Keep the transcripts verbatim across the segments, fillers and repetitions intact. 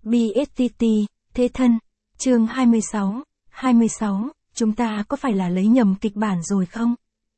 bê ét tê tê, Thế thân, chương hai mươi sáu, hai mươi sáu, chúng ta có phải là lấy nhầm kịch bản rồi không?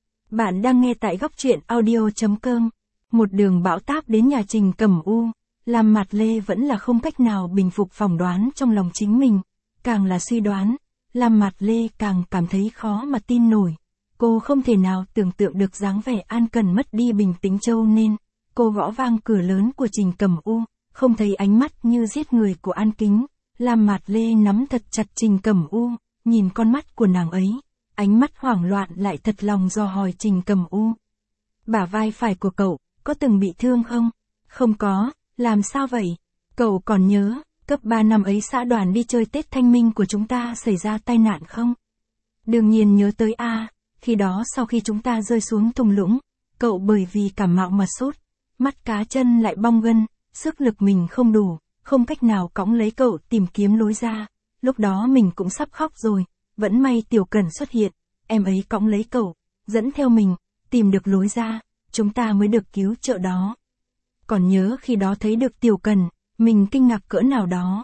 Bạn đang nghe tại góc truyện audio.com. Một đường bão táp đến nhà Trình Cẩm U, làm Mạt Lê vẫn là không cách nào bình phục phỏng đoán trong lòng chính mình. Càng là suy đoán, làm Mạt Lê càng cảm thấy khó mà tin nổi. Cô không thể nào tưởng tượng được dáng vẻ An Cần mất đi bình tĩnh châu nên. Cô gõ vang cửa lớn của Trình Cẩm U, không thấy ánh mắt như giết người của An Kính. Lam Mạt Lê nắm thật chặt Trình Cẩm U, nhìn con mắt của nàng ấy, ánh mắt hoảng loạn lại thật lòng dò hỏi Trình Cẩm U. Bả vai phải của cậu, có từng bị thương không? Không có, làm sao vậy? Cậu còn nhớ, cấp ba năm ấy xã đoàn đi chơi Tết Thanh Minh của chúng ta xảy ra tai nạn không? Đương nhiên nhớ tới a, khi đó sau khi chúng ta rơi xuống thung lũng, cậu bởi vì cảm mạo mà sốt, mắt cá chân lại bong gân, sức lực mình không đủ. Không cách nào cõng lấy cậu tìm kiếm lối ra, lúc đó mình cũng sắp khóc rồi, vẫn may Tiểu Cần xuất hiện, em ấy cõng lấy cậu, dẫn theo mình, tìm được lối ra, chúng ta mới được cứu trợ đó. Còn nhớ khi đó thấy được Tiểu Cần, mình kinh ngạc cỡ nào đó.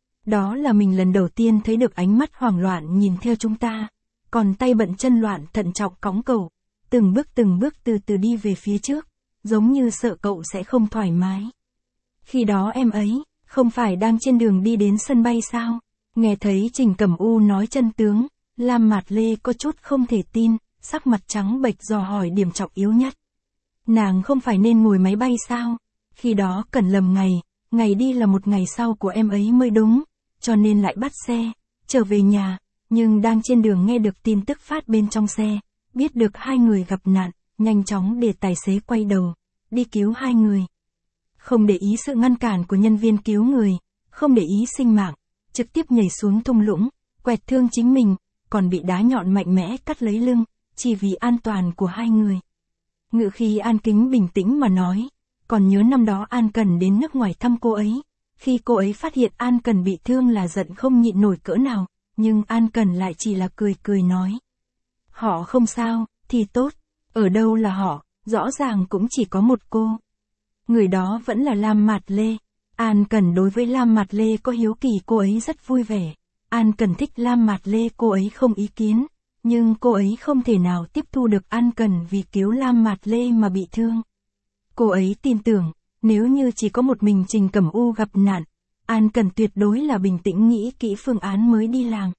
Đó là mình lần đầu tiên thấy được ánh mắt hoảng loạn nhìn theo chúng ta, còn tay bận chân loạn thận trọng cõng cậu, từng bước từng bước từ từ đi về phía trước, giống như sợ cậu sẽ không thoải mái. Khi đó em ấy không phải đang trên đường đi đến sân bay sao? Nghe thấy Trình Cẩm U nói chân tướng, Lam Mạt Lê có chút không thể tin, sắc mặt trắng bệch dò hỏi điểm trọng yếu nhất. Nàng không phải nên ngồi máy bay sao? Khi đó Cẩn lầm ngày, ngày đi là một ngày sau của em ấy mới đúng, cho nên lại bắt xe, trở về nhà, nhưng đang trên đường nghe được tin tức phát bên trong xe, biết được hai người gặp nạn, nhanh chóng để tài xế quay đầu, đi cứu hai người. Không để ý sự ngăn cản của nhân viên cứu người, không để ý sinh mạng, trực tiếp nhảy xuống thung lũng, quẹt thương chính mình, còn bị đá nhọn mạnh mẽ cắt lấy lưng, chỉ vì an toàn của hai người. Ngự khi An Kính bình tĩnh mà nói, còn nhớ năm đó An Cần đến nước ngoài thăm cô ấy, khi cô ấy phát hiện An Cần bị thương là giận không nhịn nổi cỡ nào, nhưng An Cần lại chỉ là cười cười nói. Họ không sao, thì tốt, ở đâu là họ, rõ ràng cũng chỉ có một cô. Người đó vẫn là Lam Mạt Lê. An Cần đối với Lam Mạt Lê có hiếu kỳ, cô ấy rất vui vẻ. An Cần thích Lam Mạt Lê, cô ấy không ý kiến, nhưng cô ấy không thể nào tiếp thu được An Cần vì cứu Lam Mạt Lê mà bị thương. Cô ấy tin tưởng, nếu như chỉ có một mình Trình Cẩm U gặp nạn, An Cần tuyệt đối là bình tĩnh nghĩ kỹ phương án mới đi làm.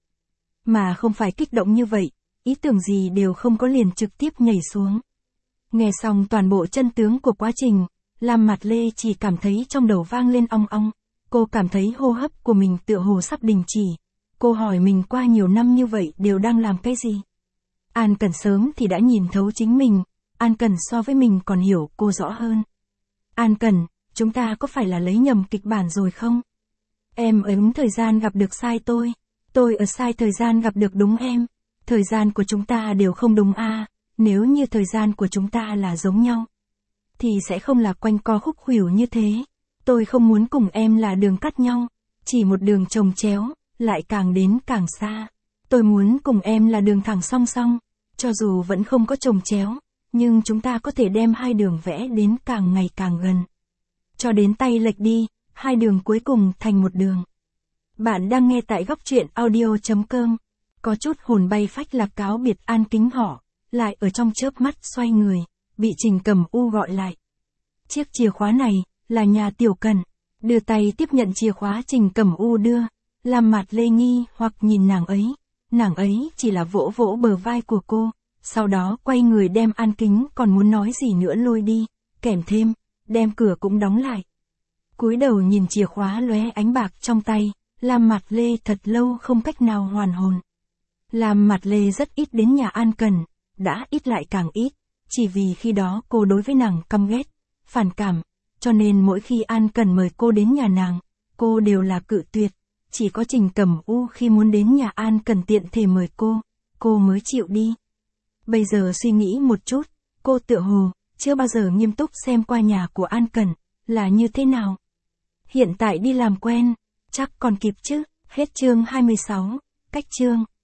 Mà không phải kích động như vậy, ý tưởng gì đều không có liền trực tiếp nhảy xuống. Nghe xong toàn bộ chân tướng của quá trình, Lam Mạt Lê chỉ cảm thấy trong đầu vang lên ong ong, cô cảm thấy hô hấp của mình tựa hồ sắp đình chỉ. Cô hỏi mình qua nhiều năm như vậy đều đang làm cái gì? An Cần sớm thì đã nhìn thấu chính mình, An Cần so với mình còn hiểu cô rõ hơn. An Cần, chúng ta có phải là lấy nhầm kịch bản rồi không? Em ở đúng thời gian gặp được sai tôi, tôi ở sai thời gian gặp được đúng em, thời gian của chúng ta đều không đúng a, nếu như thời gian của chúng ta là giống nhau thì sẽ không là quanh co khúc khuỷu như thế. Tôi không muốn cùng em là đường cắt nhau, chỉ một đường chồng chéo, lại càng đến càng xa. Tôi muốn cùng em là đường thẳng song song, cho dù vẫn không có chồng chéo, nhưng chúng ta có thể đem hai đường vẽ đến càng ngày càng gần. Cho đến tay lệch đi, hai đường cuối cùng thành một đường. Bạn đang nghe tại góc truyện audio.com. Có chút hồn bay phách lạc cáo biệt An Kính họ, lại ở trong chớp mắt xoay người, bị Trình Cẩm U gọi lại. Chiếc chìa khóa này, là nhà Tiểu Cần. Đưa tay tiếp nhận chìa khóa Trình Cẩm U đưa, Lam Mạt Lê nghi hoặc nhìn nàng ấy. Nàng ấy chỉ là vỗ vỗ bờ vai của cô, sau đó quay người đem An Kính còn muốn nói gì nữa lôi đi, kèm thêm, đem cửa cũng đóng lại. Cúi đầu nhìn chìa khóa lóe ánh bạc trong tay, Lam Mạt Lê thật lâu không cách nào hoàn hồn. Lam Mạt Lê rất ít đến nhà An Cần, đã ít lại càng ít. Chỉ vì khi đó cô đối với nàng căm ghét, phản cảm, cho nên mỗi khi An Cần mời cô đến nhà nàng, cô đều là cự tuyệt. Chỉ có Trình Cẩm U khi muốn đến nhà An Cần tiện thể mời cô, cô mới chịu đi. Bây giờ suy nghĩ một chút, cô tựa hồ chưa bao giờ nghiêm túc xem qua nhà của An Cần là như thế nào. Hiện tại đi làm quen, chắc còn kịp chứ. Hết chương hai mươi sáu, cách chương.